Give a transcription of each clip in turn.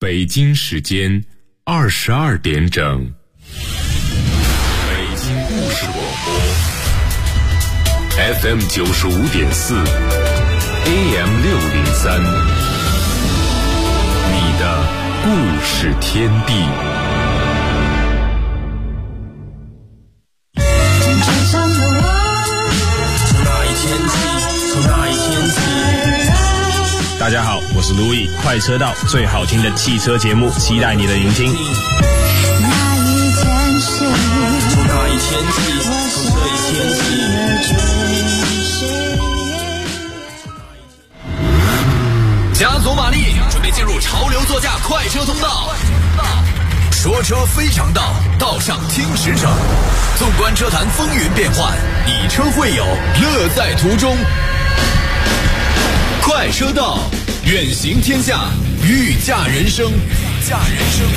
北京时间22点整，北京故事广播 FM 95.4 AM 603，你的故事天地。 大家好，我是路易，快车道最好听的汽车节目，期待你的聆听。 那一天起， 从那一天起，从这一天起，加足马力，准备进入潮流座驾快车通道。说车非常道，道上听实诚。纵观车坛风云变幻，以车会友，乐在途中。快车道，远行天下，御驾人生，御驾人生。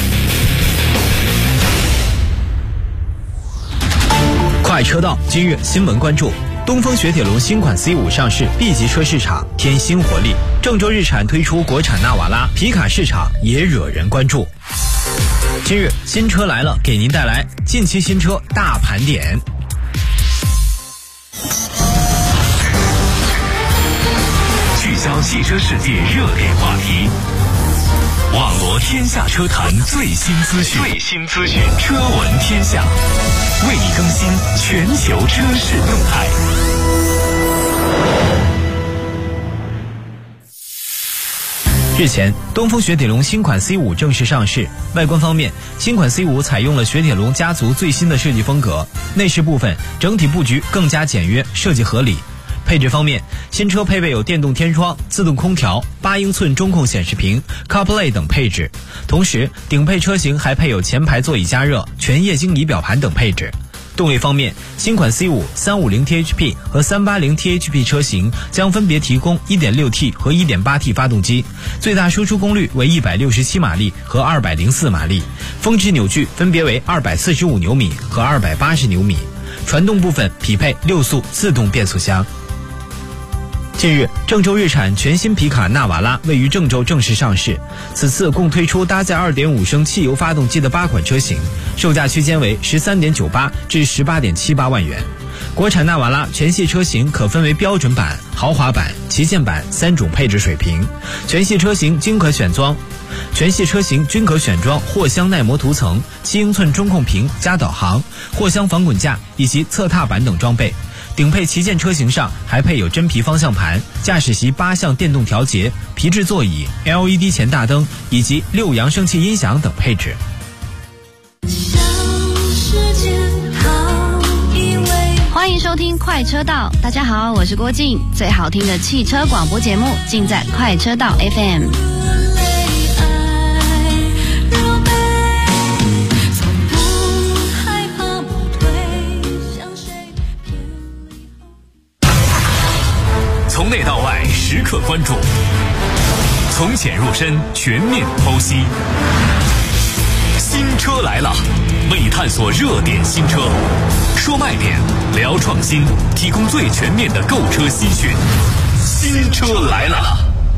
快车道，今日新闻关注：东风雪铁龙新款 C5 上市 ，B 级车市场添新活力。郑州日产推出国产纳瓦拉，皮卡市场也惹人关注。今日新车来了，给您带来近期新车大盘点。 聚焦汽车世界热点话题，网罗天下车坛最新资讯，车闻天下，为你更新全球车市动态。 日前，东风雪铁龙新款 C5 正式上市。外观方面，新款 C5 采用了雪铁龙家族最新的设计风格，内饰部分整体布局更加简约，设计合理。配置方面，新车配备有电动天窗、自动空调、8英寸中控显示屏、CarPlay 等配置。同时，顶配车型还配有前排座椅加热、全液晶仪表盘等配置。动力方面，新款 C5 350THP 和380THP 车型将分别提供 1.6T 和 1.8T 发动机，最大输出功率为167马力和204马力，峰值扭矩分别为245牛米和280牛米。传动部分匹配6速自动变速箱。近日，郑州日产全新皮卡纳瓦拉位于郑州正式上市。此次共推出搭载 2.5 升汽油发动机的8款车型，售价区间为 13.98 至 18.78 万元。国产纳瓦拉全系车型可分为标准版、豪华版、旗舰版3种配置水平，全系车型均可选装货箱耐磨涂层、7英寸中控屏加导航、货箱防滚架以及侧踏板等装备。顶配旗舰车型上还配有真皮方向盘、驾驶席8项电动调节、皮质座椅、LED 前大灯以及6扬声器音响等配置。 欢迎收听快车道，大家好，我是郭静，最好听的汽车广播节目尽在快车道 FM。 从内到外时刻关注，从浅入深全面剖析。新车来了，为你探索热点新车，说卖点，聊创新，提供最全面的购车资讯。新车来了。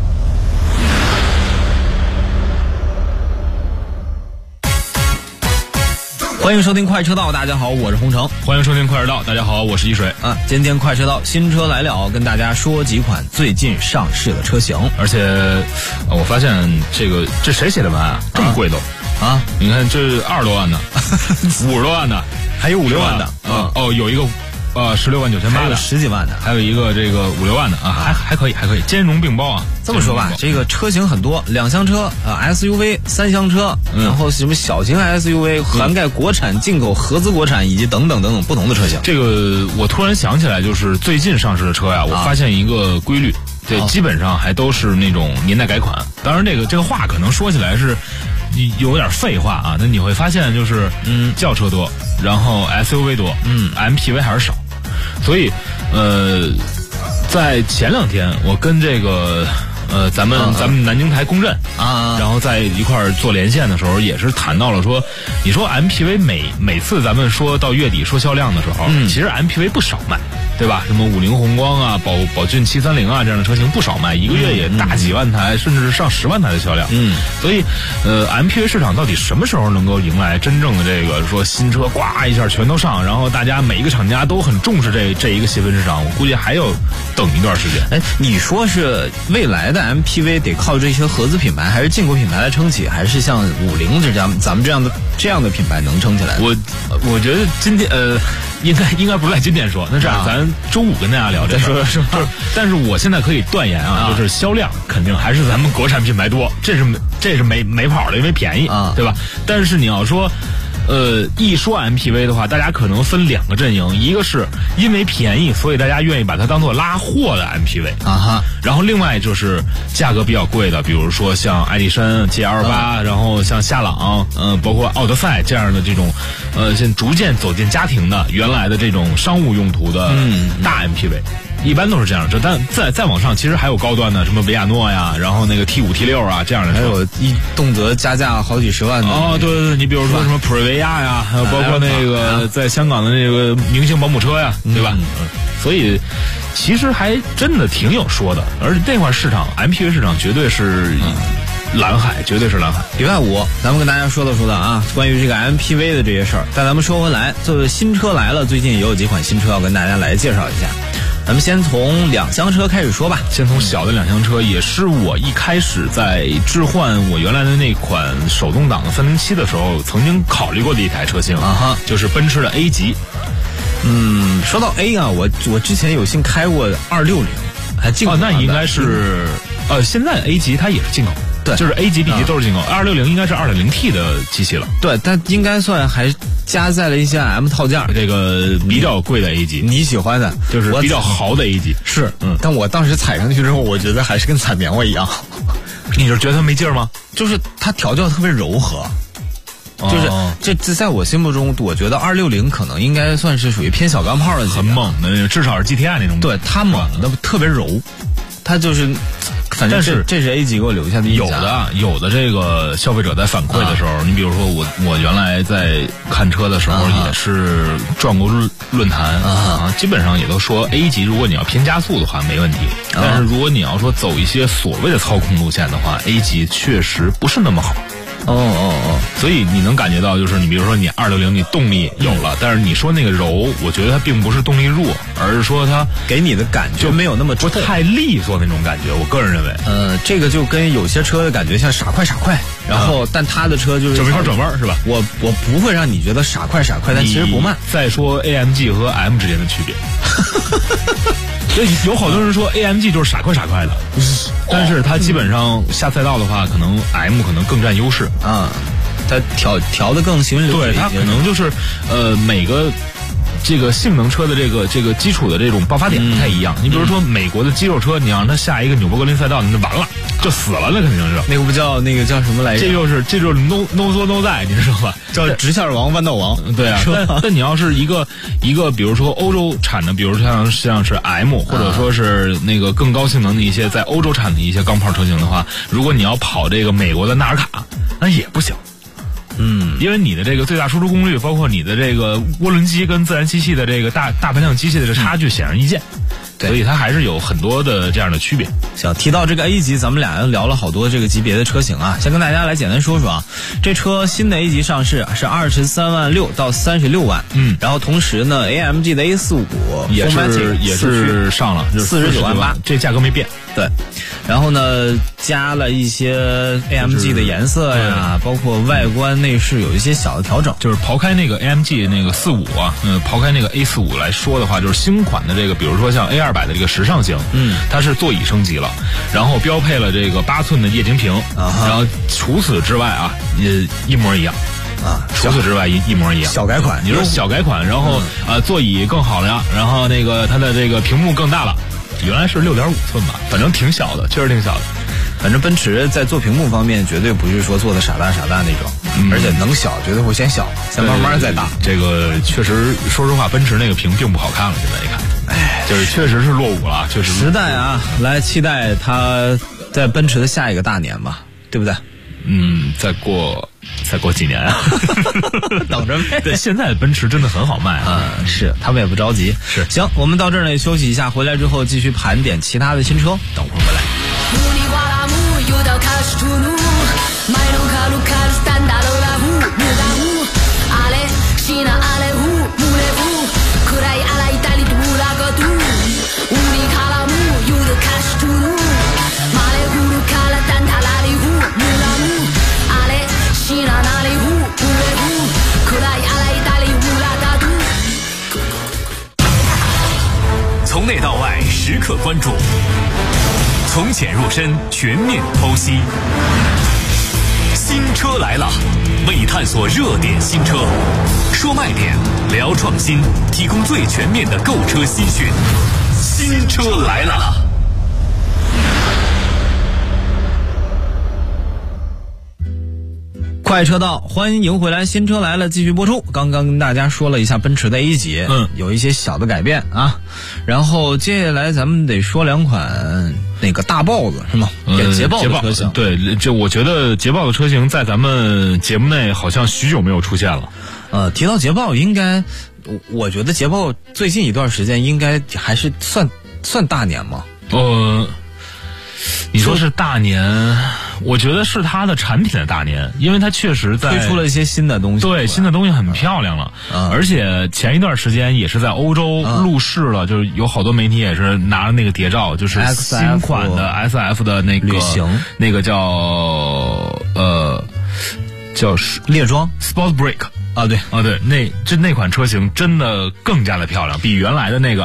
欢迎收听快车道，大家好，我是洪城。 欢迎收听快车道，大家好，我是一水。 今天快车道新车来了，跟大家说几款最近上市的车型。 而且我发现这谁写的文案这么贵都啊？ 你看这20多万的50多万的， 还有5、6万的。 有一个16万9800的， 还有10几万的， 还有一个这个5、6万的啊，还可以，兼容并包啊。 这么说吧，这个车型很多，2厢车SUV、3厢车，然后什么小型 SUV，涵盖国产、进口、合资国产以及等等不同的车型。 这个我突然想起来，就是最近上市的车呀，我发现一个规律，对，基本上还都是那种年代改款。当然，这个话可能说起来是有点废话啊，那你会发现就是轿车多，然后 SUV 多，MPV 还是少。所以在前2天我跟这个咱们南京台公认啊， 然后在一块儿做连线的时候，也是谈到了说，你说 MPV 每次咱们说到月底说销量的时候，其实 MPV 不少卖，对吧？什么50宏光啊、宝骏730啊这样的车型不少卖，一个月也大几万台，甚至是上10万台的销量。所以MPV 市场到底什么时候能够迎来真正的这个说新车呱一下全都上，然后大家每一个厂家都很重视这一个细分市场，我估计还要等一段时间。 哎，你说是未来的 MPV 得靠这些合资品牌还是进口品牌来撑起，还是像50这样咱们这样的品牌能撑起来？ 我觉得今天应该不是在今天说，那这样咱周五跟大家聊这事儿。但是我现在可以断言就是销量肯定还是咱们国产品牌多，这是没跑的，因为便宜对吧？但是你要说一说 MPV 的话，大家可能分2个阵营，一个是因为便宜，所以大家愿意把它当做拉货的 MPV 然后另外就是价格比较贵的，比如说像爱迪生 GL8，然后像夏朗，包括奥德赛这样的这种，现在逐渐走进家庭的原来的这种商务用途的大 MPV。一般都是这样，但再往上，其实还有高端的，什么维亚诺呀，然后那个 T5、T6啊这样的车， 还有动辄加价好几十万的。 对，你比如说什么普锐维亚呀，还有包括那个在香港的那个明星保姆车呀，对吧？所以其实还真的挺有说的，而且那块市场 MPV 市场绝对是蓝海，绝对是蓝海。 礼拜5，咱们跟大家说道啊，关于这个 MPV 的这些事儿。但咱们说回来，作为新车来了，最近也有几款新车要跟大家来介绍一下。咱们先从2厢车开始说吧。 先从小的2厢车，也是我一开始在置换我原来的那款手动挡的307的时候，曾经考虑过的一台车型就是奔驰的 A 级。 说到 A 啊，我之前有幸开过260，还进口那应该是现在 A 级它也是进口。对，就是 A 级、B 级都是进口，260应该是 2.0T 的机器了。 对，但应该算还加载了一些 M 套件， 这个比较贵的 A 级， 你喜欢的， 就是比较豪的 A 级。 是，但我当时踩上去之后，我觉得还是跟踩棉花一样。 你是觉得它没劲儿吗？ 就是它调教特别柔和。就是这在我心目中，我觉得260可能应该算是属于偏小钢炮的， 很猛的，至少是 GTI 那种。 对，它猛的特别柔，它就是。反正这是 A 级给我留下的印象。 有的这个消费者在反馈的时候，你比如说我原来在看车的时候也是转过论坛基本上也都说 A 级如果你要偏加速的话没问题，但是如果你要说走一些所谓的操控路线的话，A 级确实不是那么好。所以你能感觉到，就是你比如说你260你动力有了，但是你说那个柔，我觉得它并不是动力弱，而是说它给你的感觉没有那么不太利索那种感觉。我个人认为， 这个就跟有些车的感觉像傻快，然后但他的车就是没法转弯是吧？ 我不会让你觉得傻快，但其实不慢。 再说 AMG 和 M 之间的区别。所以有好多人说 AMG 就是傻快的，但是它基本上下赛道的话，可能 M 可能更占优势它调的更行云流水。 对，它可能就是每个这个性能车的这个基础的这种爆发点不太一样。你比如说美国的肌肉车，你让它下一个纽博格林赛道，那就完了，就死了，那肯定是。 那个不叫那个叫什么来着？ 这就是 no 作 no die， 你知道吧？ 叫直线王弯道王。 对啊，但你要是一个，比如说欧洲产的，比如像是 M， 或者说是那个更高性能的一些在欧洲产的一些钢炮车型的话，如果你要跑这个美国的纳尔卡，那也不行。因为你的这个最大输出功率，包括你的这个涡轮机跟自然吸气的这个大排量机器的这差距显而易见。所以它还是有很多的这样的区别。 行，提到这个 A 级，咱们俩聊了好多这个级别的车型啊，先跟大家来简单说说啊。这车新的 A 级上市是23.6万到36万，然后同时呢 AMG 的 A45 也是上了 49万8， 这价格没变。 对，然后呢加了一些 AMG 的颜色呀，包括外观内饰有一些小的调整。 就是刨开那个 AMG 那个45啊，刨开那个 A45 来说的话，就是新款的这个，比如说像 A200的这个时尚型，它是座椅升级了，然后标配了这个8寸的液晶屏，然后除此之外啊，也一模一样。除此之外一模一样， 小改款。 你说小改款，然后座椅更好了，然后那个它的这个屏幕更大了，原来是6.5寸吧，反正挺小的，确实挺小的。 反正奔驰在做屏幕方面绝对不是说做的傻大那种，而且能小绝对会先小，再慢慢再大。 这个确实，说实话，奔驰那个屏并不好看了，现在一看，就是确实是落伍了，确实。 时代啊，来期待它在奔驰的下一个大年吧，对不对？ 再过几年啊， 等着呗。 对，现在的奔驰真的很好卖啊。 是，他们也不着急。 是， 行，我们到这儿呢休息一下，回来之后继续盘点其他的新车，等会儿回来。 从内到外时刻关注，从浅入深全面剖析。新车来了，为探索热点新车，说卖点，聊创新，提供最全面的购车资讯。新车来了。 快车道，欢迎回来，新车来了，继续播出。刚刚跟大家说了一下奔驰的 A 级，有一些小的改变啊。然后接下来咱们得说两款那个大豹子是吗？捷豹的车型。 对，这我觉得捷豹的车型在咱们节目内好像许久没有出现了。 提到捷豹，应该我觉得捷豹最近一段时间应该还是算大年吗？ 你说是大年，我觉得是它的产品的大年，因为它确实在推出了一些新的东西， 对，新的东西很漂亮了。而且前一段时间也是在欧洲路试了，就是有好多媒体也是拿了那个谍照，就是新款的 SF 的那个旅行， 那个叫猎装 Sport Break 啊，对， 那款车型真的更加的漂亮，比原来的那个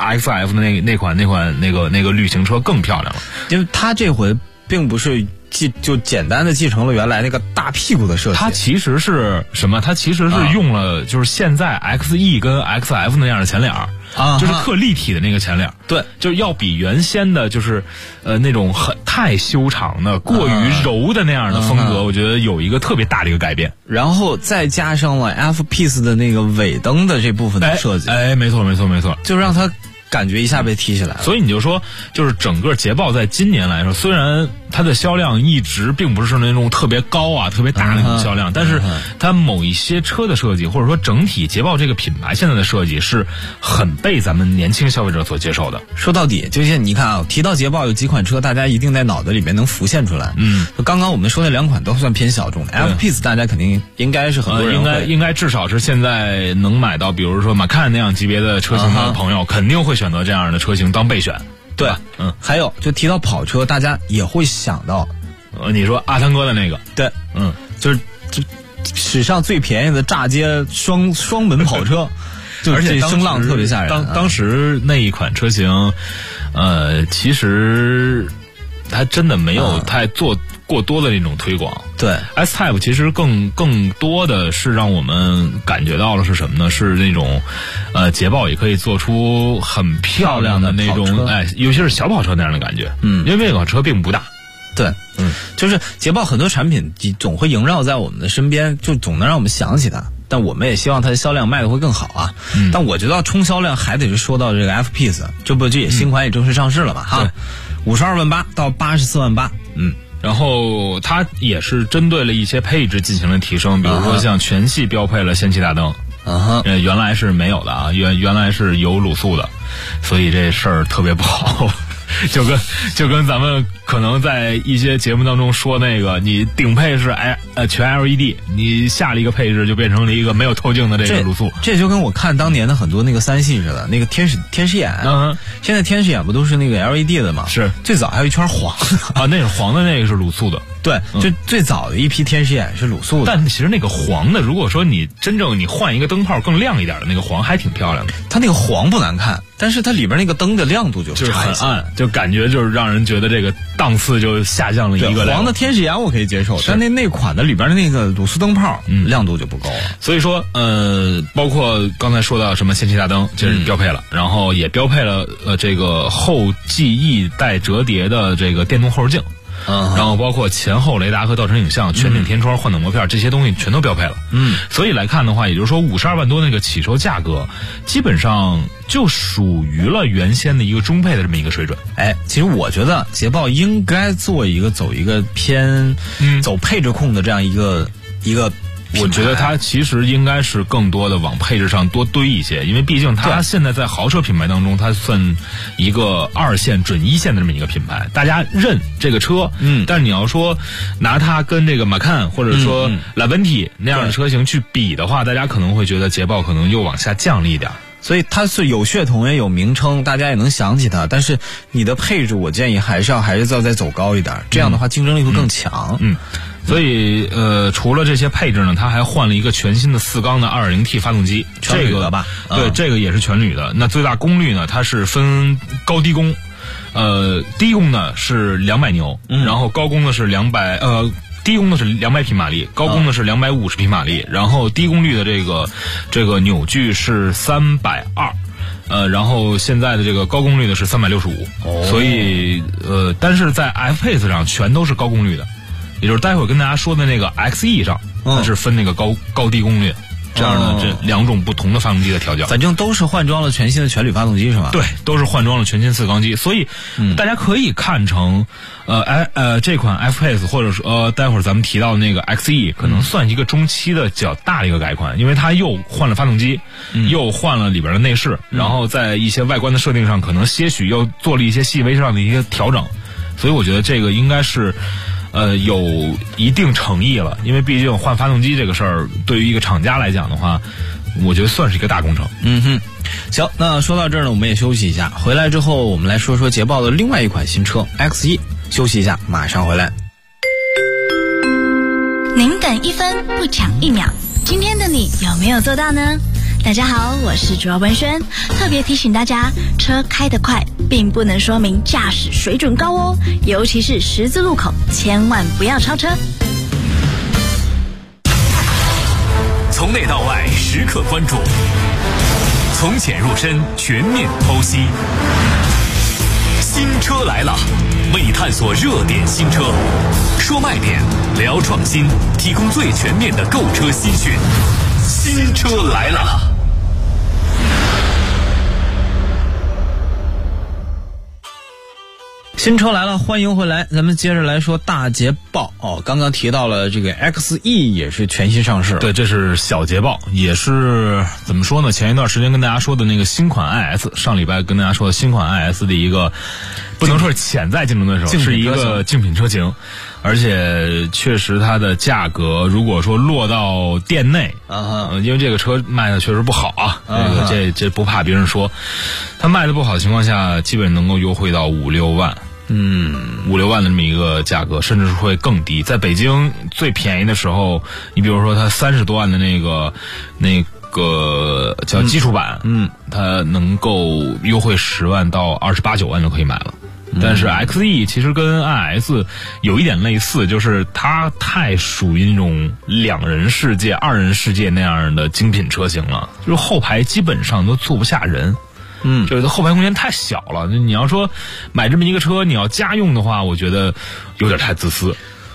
XF 的那款旅行车更漂亮了， 因为它这回并不是就简单的继承了原来那个大屁股的设计。 它其实是什么？它其实是用了就是现在 XE 跟 XF 那样的前脸就是特立体的那个前脸。 对， 就是要比原先的就是那种太修长的过于柔的那样的风格，我觉得有一个特别大的一个改变。 然后再加上了 F-Piece 的那个尾灯的这部分的设计， 没错， 就让它感觉一下被提起来了。 所以你就说，就是整个捷豹在今年来说，虽然它的销量一直并不是那种特别高啊、特别大的那种销量，但是它某一些车的设计，或者说整体捷豹这个品牌现在的设计是很被咱们年轻消费者所接受的。 说到底，就是你看啊，提到捷豹有几款车，大家一定在脑子里面能浮现出来。刚刚我们说那两款都算偏小众的 ，F-Piece 大家肯定应该是很多人应该至少是现在能买到，比如说Macan那样级别的车型的朋友，肯定会选择这样的车型当备选。 对，还有就提到跑车，大家也会想到， 你说阿汤哥的那个， 对，就是史上最便宜的炸街双门跑车， 而且声浪特别吓人。 当时那一款车型，其实它真的没有太做过多的那种推广。 对 S-Type 其实更多的是让我们感觉到了是什么呢？是那种捷豹也可以做出很漂亮的那种尤其是小跑车那样的感觉。因为这款车并不大。 对，就是捷豹很多产品总会萦绕在我们的身边，就总能让我们想起它。但我们也希望它的销量卖的会更好啊。但我觉得要冲销量还得是说到这个 F-Piece， 这也新款也正式上市了嘛哈，52万8到84万8。 然后它也是针对了一些配置进行了提升，比如说像全系标配了氙气大灯，原来是没有的啊，原来是有卤素的，所以这事儿特别不好。就跟咱们可能在一些节目当中说那个，你顶配是全 LED， 你下了一个配置就变成了一个没有透镜的这个卤素。 这就跟我看当年的很多那个3系似的，那个天使眼，现在天使眼不都是那个 LED 的吗？是，最早还有一圈黄的那个黄的那个是卤素的。 对，就最早的一批天使眼是卤素的。 但其实那个黄的，如果说你真正你换一个灯泡更亮一点的那个黄，还挺漂亮的。 它那个黄不难看，但是它里边那个灯的亮度就是很暗，就感觉就是让人觉得这个档次就下降了一个。 黄的天使眼我可以接受，但那款的里边的那个卤素灯泡，亮度就不够了。 所以说，包括刚才说到什么氙气大灯，这是标配了，然后也标配了这个后记忆带折叠的这个电动后视镜。 然后包括前后雷达和倒车影像、全景天窗、换挡膜片这些东西全都标配了。所以来看的话，也就是说52万多那个起售价格，基本上就属于了原先的一个中配的这么一个水准。 其实我觉得捷豹应该走一个偏走配置控的这样一个。 我觉得它其实应该是更多的往配置上多堆一些，因为毕竟它现在在豪车品牌当中，它算一个2线准1线的这么一个品牌，大家认这个车。但是你要说拿它跟这个马看或者说拉文提那样的车型去比的话，大家可能会觉得捷豹可能又往下降了一点。 所以它是有血统也有名称，大家也能想起它，但是你的配置我建议还是要再走高一点，这样的话竞争力会更强。 所以除了这些配置呢，它还换了一个全新的4缸的 2.0T 发动机， 全铝的吧？ 对，这个也是全铝的。那最大功率呢，它是分高低功，低功呢是200牛，然后高功呢是低功的是200匹马力，高功的是250匹马力，然后低功率的这个扭矩是320。然后现在的这个高功率的是365，所以但是在 F-Pace 上全都是高功率的，也就是待会儿跟大家说的那个 XE 上，它是分那个高低功率。这样的这2种不同的发动机的调教， 反正都是换装了全新的全铝发动机是吧？ 对，都是换装了全新4缸机，所以大家可以看成这款 F-Pace 或者说待会儿咱们提到的那个 XE 可能算一个中期的较大的一个改款，因为它又换了发动机，又换了里边的内饰，然后在一些外观的设定上可能些许又做了一些细微上的一些调整，所以我觉得这个应该是有一定诚意了，因为毕竟换发动机这个事儿，对于一个厂家来讲的话，我觉得算是一个大工程。 行，那说到这儿呢，我们也休息一下，回来之后我们来说说捷豹的另外一款新车 XE。休息一下，马上回来。 您等1分不抢1秒，今天的你有没有做到呢？大家好，我是主要文轩，特别提醒大家，车开得快并不能说明驾驶水准高哦，尤其是十字路口，千万不要超车。 从内到外时刻关注，从浅入深全面剖析。新车来了，为探索热点新车，说卖点，聊创新，提供最全面的购车新讯。新车来了。 新车来了，欢迎回来。咱们接着来说大捷豹刚刚提到了这个 XE 也是全新上市了。 对，这是小捷豹，也是怎么说呢？前一段时间跟大家说的那个新款 IS， 上礼拜跟大家说的新款 IS 的一个不能说是潜在竞争对手，是一个竞品车型，而且确实它的价格如果说落到店内因为这个车卖的确实不好啊，这不怕别人说，它卖的不好的情况下，基本能够优惠到5-6万。5-6万的这么一个价格，甚至是会更低。在北京最便宜的时候，你比如说它30多万的那个叫基础版，它能够优惠10万到28、9万就可以买了。但是 XE 其实跟 IS 有一点类似，就是它太属于那种2人世界、2人世界那样的精品车型了，就是后排基本上都坐不下人。就是后排空间太小了。你要说买这么一个车，你要家用的话，我觉得有点太自私。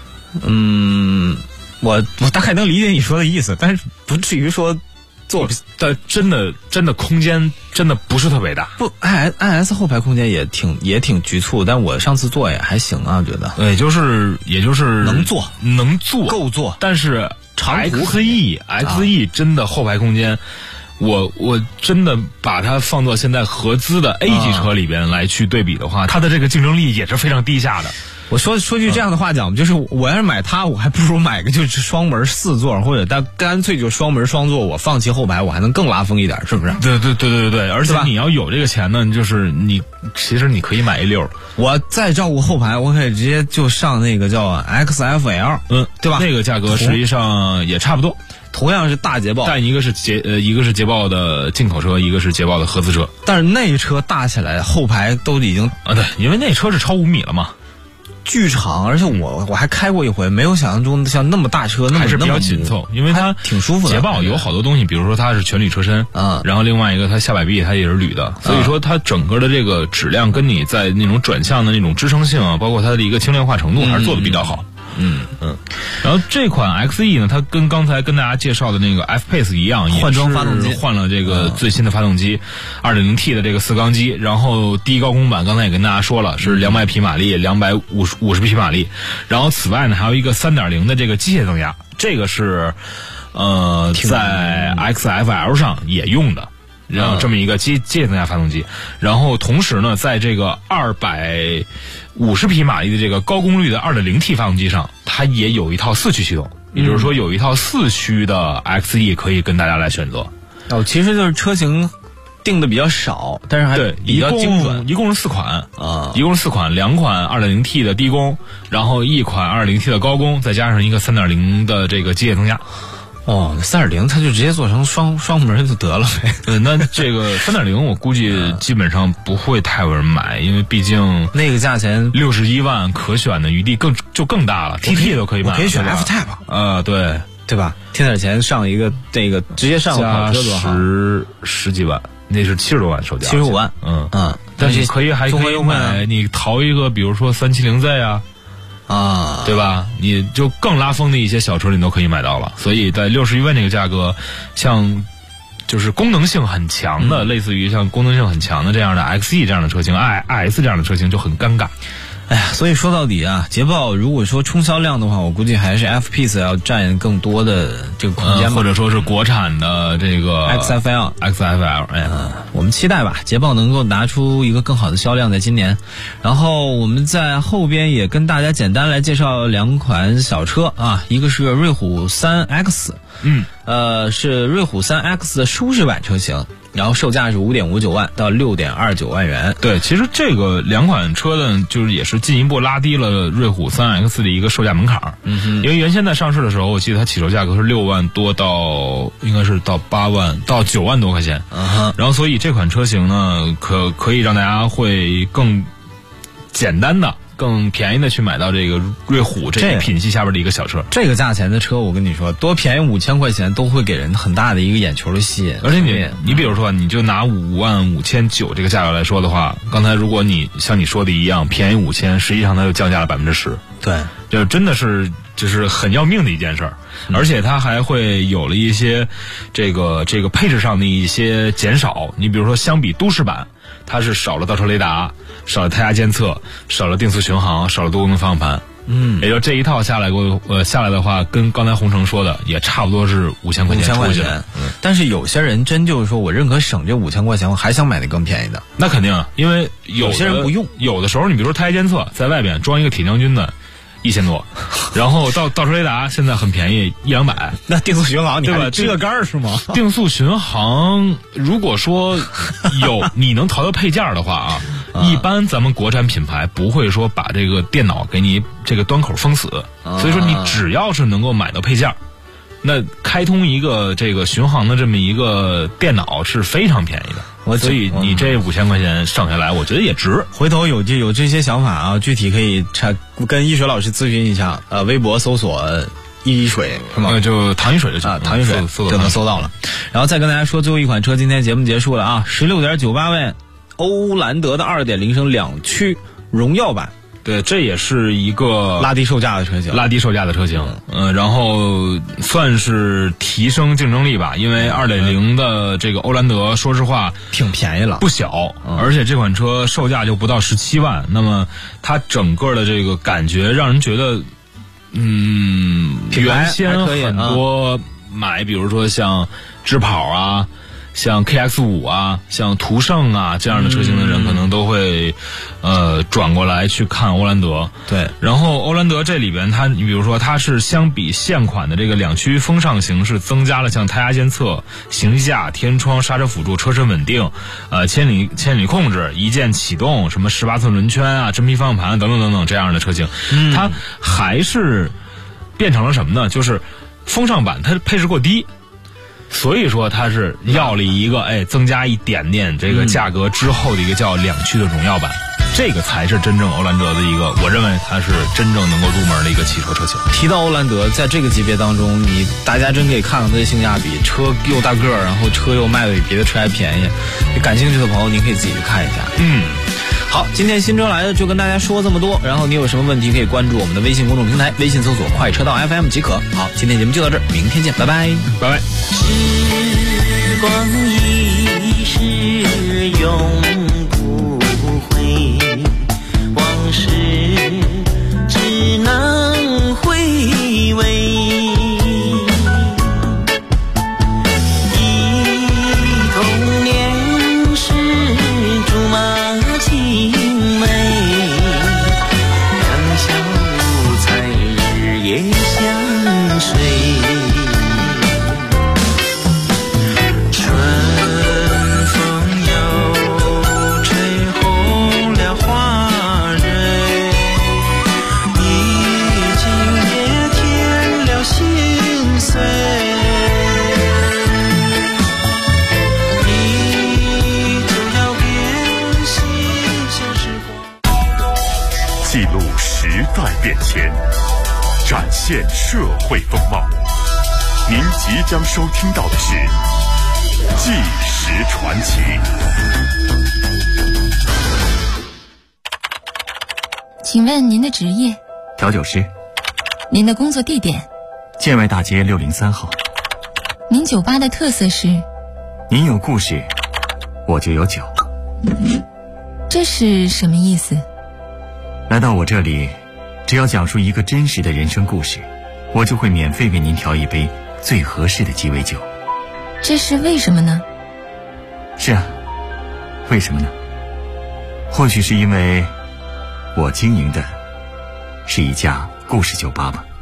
我大概能理解你说的意思，但是不至于说但真的空间真的不是特别大。 不 ，IS 后排空间也挺局促，但我上次坐也还行啊，觉得。 也就是能坐够坐， 但是长途 XE 真的后排空间。我真的把它放到现在合资的 A 级车里边来去对比的话，它的这个竞争力也是非常低下的。 我说句这样的话讲，就是我要是买它，我还不如买个就是双门4座，或者干脆就双门双座，我放弃后排，我还能更拉风一点，是不是？ 对，而且你要有这个钱呢，就是其实你可以买A6， 我再照顾后排，我可以直接就上那个叫 XFL， 对吧？ 那个价格实际上也差不多。 同样是大捷豹， 但一个是捷豹的进口车，一个是捷豹的合资车。 但是那车大起来后排都已经对，因为那车是超5米了嘛。 巨长，而且我还开过一回，没有想象中像那么大车， 还是比较紧凑，因为它挺舒服的。 捷豹有好多东西，比如说它是全铝车身，然后另外一个它下摆臂它也是铝的，所以说它整个的这个质量跟你在那种转向的那种支撑性啊，包括它的一个轻量化程度还是做的比较好。然后这款 XE 呢，它跟刚才跟大家介绍的那个 F-Pace 一样， 换装发动机， 换了这个最新的发动机，2.0T 的这个4缸机，然后低高功版刚才也跟大家说了是200匹马力，250匹马力，然后此外呢还有一个 3.0 的这个机械增压，这个是在 XFL 上也用的。然后这么一个机械增压发动机，然后同时呢，在这个250匹马力的这个高功率的 2.0T 发动机上，它也有一套4驱系统，也就是说有一套4驱的 XE 可以跟大家来选择。 其实就是车型定的比较少，但是还比较精准。 一共是4款一共是4款，2款 2.0T 的低功，然后1款 2.0T 的高功，再加上一个 3.0 的这个机械增压。 3.0它就直接做成双门就得了呗。 那这个3.0我估计基本上不会太有人买，因为毕竟那个价钱 61万可选的余地更大了。TT 都可以买， 我可以选 F-Type 对吧？添点钱上一个这个直接上个跑车多好， 十几万，那是70多万售价 ，75万。 但是还可以买，你淘一个，比如说370Z 对吧？你就更拉风的一些小车你都可以买到了，所以在61万这个价格，像就是功能性很强的，类似于像功能性很强的这样的 XE 这样的车型，IS 这样的车型就很尴尬。 所以说到底啊，捷豹如果说冲销量的话，我估计还是 F-Pace 要占更多的这个空间吧， 或者说是国产的这个 XFL。我们期待吧，捷豹能够拿出一个更好的销量在今年。然后我们在后边也跟大家简单来介绍2款小车啊，一个是瑞虎 3X， 是瑞虎 3X 的舒适版车型。然后售价是5.59万到6.29万元。 对，其实这个2款车呢，就是也是进一步拉低了瑞虎 3X 的一个售价门槛。因为原先在上市的时候，我记得它起售价格是6万多到应该是到8万到9万多块钱。然后所以这款车型呢，可以让大家会更简单的、更便宜的去买到这个瑞虎这个品系下边的一个小车。 这个价钱的车，我跟你说，多便宜5000块钱都会给人很大的一个眼球的吸引。 而且你比如说，你就拿55900这个价格来说的话，刚才如果你像你说的一样便宜5000，实际上它就降价了10%。 对， 就真的是就是很要命的一件事儿。而且它还会有了一些这个配置上的一些减少。你比如说，相比都市版，它是少了倒车雷达，少了胎压监测，少了定速巡航，少了多功能方向盘。也就这一套下来的话，跟刚才洪城说的也差不多是5000块钱出去了。 但是有些人真就是说我认可省这5000块钱，我还想买那更便宜的。 那肯定，因为有些人不用。 有的时候，你比如说胎压监测，在外边装一个铁将军的1000多，然后倒车雷达现在很便宜，100-200。 那定速巡航你对吧？ 这个杆儿是吗？ 定速巡航，如果说你能淘到配件的话一般咱们国产品牌不会说把这个电脑给你这个端口封死，所以说你只要是能够买到配件，那开通一个这个巡航的这么一个电脑是非常便宜的。所以你这5000块钱省下来，我觉得也值。 回头有这些想法啊，具体可以跟一水老师咨询一下。微博搜索一水是吗？ 就唐一水就行， 唐一水就能搜到了。然后再跟大家说最后一款车，今天节目结束了啊，16.98万欧蓝德的2.0升2驱荣耀版。 对，这也是一个拉低售价的车型， 然后算是提升竞争力吧，因为2.0的这个欧蓝德，说实话挺便宜了， 不小，而且这款车售价就不到17万，那么它整个的这个感觉让人觉得，原先很多买，比如说像智跑啊。像 KX5 啊，像途胜啊这样的车型的人，可能都会转过来去看欧蓝德。 对， 然后欧蓝德这里边你比如说它是相比现款的这个2驱风尚型是增加了像胎压监测、行李架、天窗、刹车辅助、车身稳定、千里控制、一键启动、什么18寸轮圈啊、真皮方向盘等等等等这样的车型，它还是变成了什么呢？就是风尚版它配置过低。所以说它是要了一个增加一点点这个价格之后的一个叫2驱的荣耀版。 这个才是真正欧蓝德的一个，我认为它是真正能够入门的一个汽车车型。 提到欧蓝德，在这个级别当中，大家真可以看看它的性价比，车又大个儿，然后车又卖的比别的车还便宜。感兴趣的朋友，您可以自己去看一下。好，今天新车来了就跟大家说这么多，然后你有什么问题可以关注我们的微信公众平台，微信搜索快车道 FM 即可。好，今天节目就到这儿，明天见，拜拜， 拜拜。 时光一逝永不回，往事只能回味。 变迁，展现社会风貌。您即将收听到的是《纪实传奇》。 请问您的职业？ 调酒师。 您的工作地点？ 建外大街603号。 您酒吧的特色是？ 您有故事，我就有酒。 这是什么意思？ 来到我这里，只要讲述一个真实的人生故事，我就会免费为您调一杯最合适的鸡尾酒。 这是为什么呢？ 是啊，为什么呢？或许是因为我经营的是一家故事酒吧吧。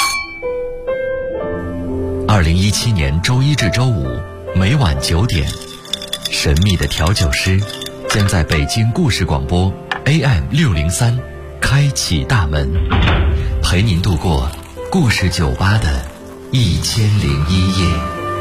2017年周一至周五每晚9点，神秘的调酒师将在北京故事广播 AM603开启大门，陪您度过故事酒吧的1001夜。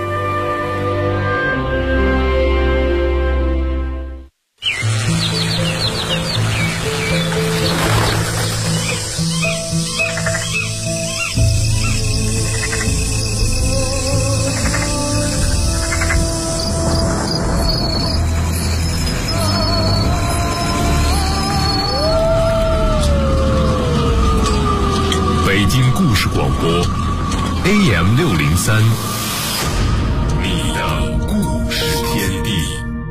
北京故事广播 AM603，你的故事天地。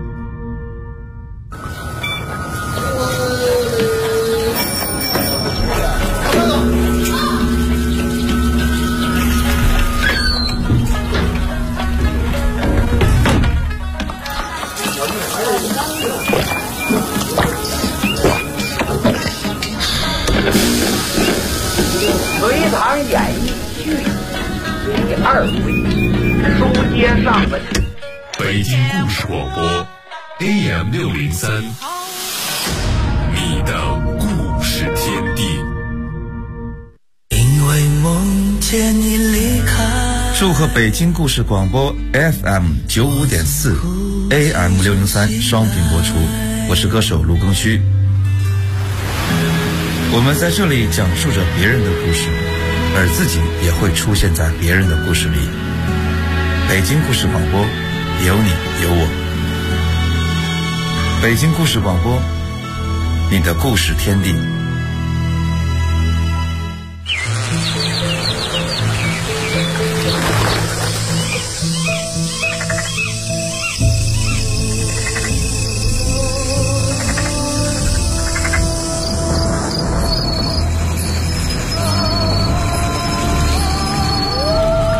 隋唐演义续第2回，书接上文。 北京故事广播 AM603，你的故事天地。 因为梦见你离开。祝贺北京故事广播 FM95.4 AM603 双频播出，我是歌手卢庚戌。我们在这里讲述着别人的故事，而自己也会出现在别人的故事里。北京故事广播，有你有我。北京故事广播，你的故事天地。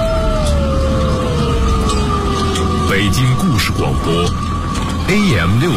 北京故事广播 AM6